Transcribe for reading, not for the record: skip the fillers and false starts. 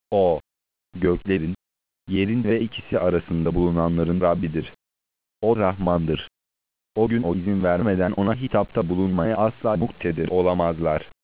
O, göklerin, yerin ve ikisi arasında bulunanların Rabbidir. O Rahmandır. O gün o izin vermeden ona hitapta bulunmaya asla muktedir olamazlar.